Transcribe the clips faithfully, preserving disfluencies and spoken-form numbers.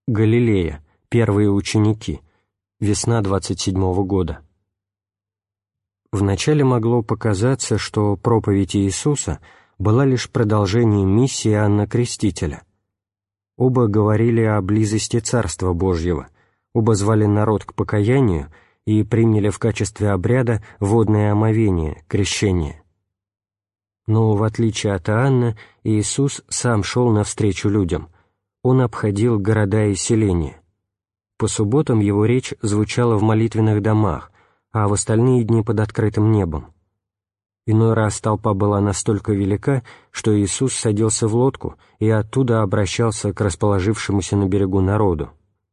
Галилея. Первые ученики. Весна двадцать седьмого года. Вначале могло показаться, что проповедь Иисуса была лишь продолжением миссии Иоанна Крестителя. Оба говорили о близости Царства Божьего, оба звали народ к покаянию и приняли в качестве обряда водное омовение, крещение. Но, в отличие от Иоанна, Иисус сам шел навстречу людям. Он обходил города и селения. По субботам его речь звучала в молитвенных домах, а в остальные дни под открытым небом. Иной раз толпа была настолько велика, что Иисус садился в лодку и оттуда обращался к расположившемуся на берегу народу.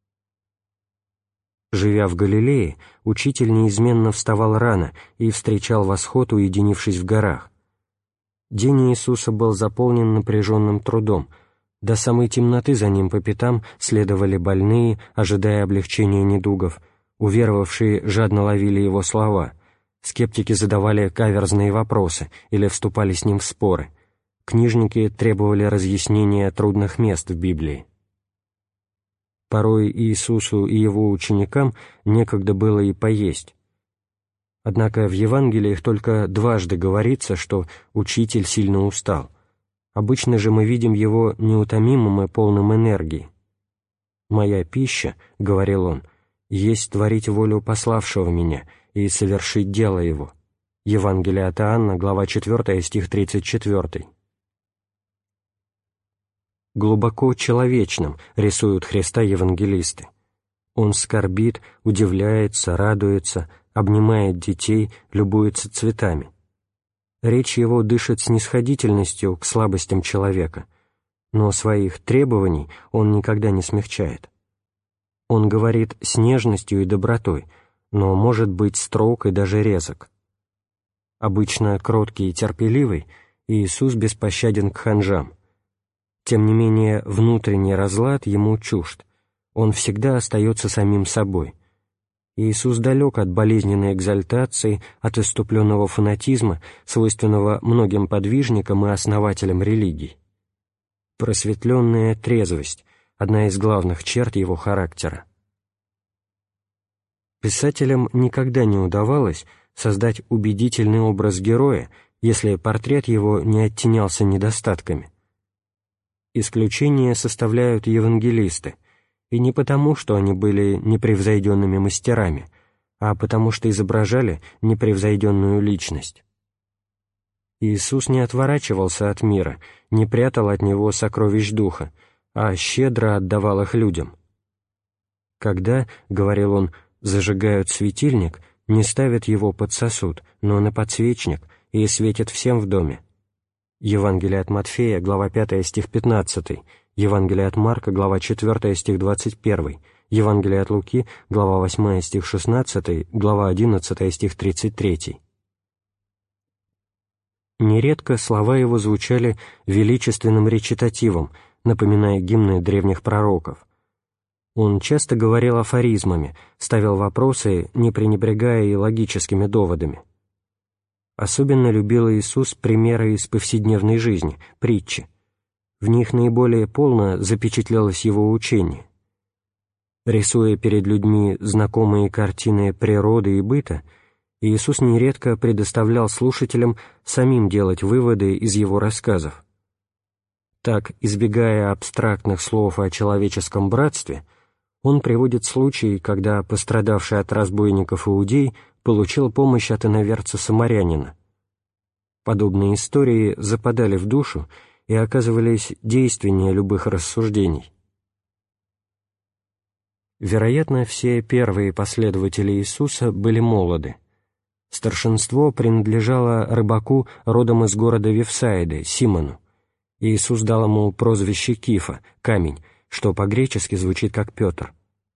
Живя в Галилее, учитель неизменно вставал рано и встречал восход, уединившись в горах. День Иисуса был заполнен напряженным трудом. До самой темноты за ним по пятам следовали больные, ожидая облегчения недугов. Уверовавшие жадно ловили его слова. Скептики задавали каверзные вопросы или вступали с ним в споры. Книжники требовали разъяснения трудных мест в Библии. Порой Иисусу и его ученикам некогда было и поесть. Однако в Евангелиях только дважды говорится, что учитель сильно устал. Обычно же мы видим его неутомимым и полным энергии. «Моя пища, — говорил он, — есть творить волю пославшего меня и совершить дело его». Евангелие от Иоанна, глава четвёртая, стих тридцать четвёртый. Глубоко человечным рисуют Христа евангелисты. Он скорбит, удивляется, радуется, обнимает детей, любуется цветами. Речь его дышит снисходительностью к слабостям человека, но своих требований он никогда не смягчает. Он говорит с нежностью и добротой, но может быть строг и даже резок. Обычно кроткий и терпеливый, Иисус беспощаден к ханжам. Тем не менее, внутренний разлад ему чужд. Он всегда остается самим собой. Иисус далек от болезненной экзальтации, от исступленного фанатизма, свойственного многим подвижникам и основателям религий. Просветленная трезвость — одна из главных черт его характера. Писателям никогда не удавалось создать убедительный образ героя, если портрет его не оттенялся недостатками. Исключение составляют евангелисты, и не потому, что они были непревзойденными мастерами, а потому что изображали непревзойденную личность. Иисус не отворачивался от мира, не прятал от него сокровищ духа, а щедро отдавал их людям. Когда, — говорил он, — зажигают светильник, не ставят его под сосуд, но на подсвечник, и светят всем в доме. Евангелие от Матфея, глава пятая, стих пятнадцатый, Евангелие от Марка, глава четвёртая, стих двадцать первый, Евангелие от Луки, глава восьмая, стих шестнадцатый, глава одиннадцатая, стих тридцать третий. Нередко слова его звучали величественным речитативом, напоминая гимны древних пророков. Он часто говорил афоризмами, ставил вопросы, не пренебрегая и логическими доводами. Особенно любил Иисус примеры из повседневной жизни, притчи. В них наиболее полно запечатлелось его учение. Рисуя перед людьми знакомые картины природы и быта, Иисус нередко предоставлял слушателям самим делать выводы из его рассказов. Так, избегая абстрактных слов о человеческом братстве, он приводит случай, когда пострадавший от разбойников иудей получил помощь от иноверца-самарянина. Подобные истории западали в душу и оказывались действеннее любых рассуждений. Вероятно, все первые последователи Иисуса были молоды. Старшинство принадлежало рыбаку родом из города Вифсаиды, Симону. Иисус дал ему прозвище Кифа, камень, что по-гречески звучит как Петр.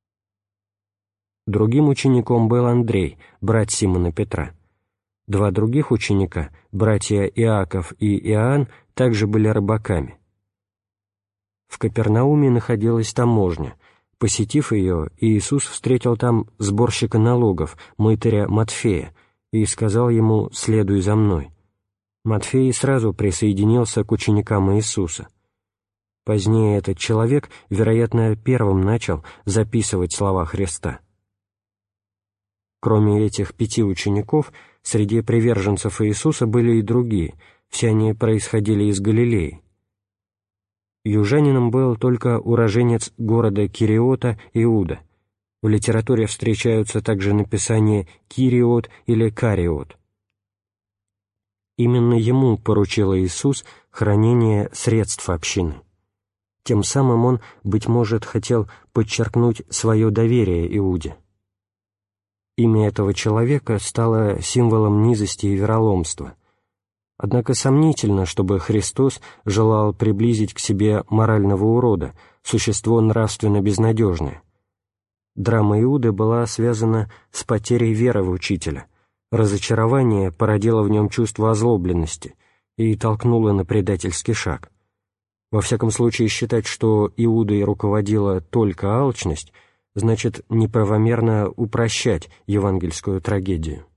Другим учеником был Андрей, брат Симона Петра. Два других ученика, братья Иаков и Иоанн, также были рыбаками. В Капернауме находилась таможня. Посетив ее, Иисус встретил там сборщика налогов, мытаря Матфея, и сказал ему: «Следуй за мной». Матфей сразу присоединился к ученикам Иисуса. Позднее этот человек, вероятно, первым начал записывать слова Христа. Кроме этих пяти учеников, среди приверженцев Иисуса были и другие, все они происходили из Галилеи. Южанином был только уроженец города Кириота Иуда. В литературе встречаются также написания Кириот или Кариот. Именно ему поручил Иисус хранение средств общины. Тем самым он, быть может, хотел подчеркнуть свое доверие Иуде. Имя этого человека стало символом низости и вероломства. Однако сомнительно, чтобы Христос желал приблизить к себе морального урода, существо нравственно безнадежное. Драма Иуды была связана с потерей веры в Учителя. Разочарование породило в нем чувство озлобленности и толкнуло на предательский шаг. Во всяком случае, считать, что Иудой руководила только алчность, значит неправомерно упрощать евангельскую трагедию.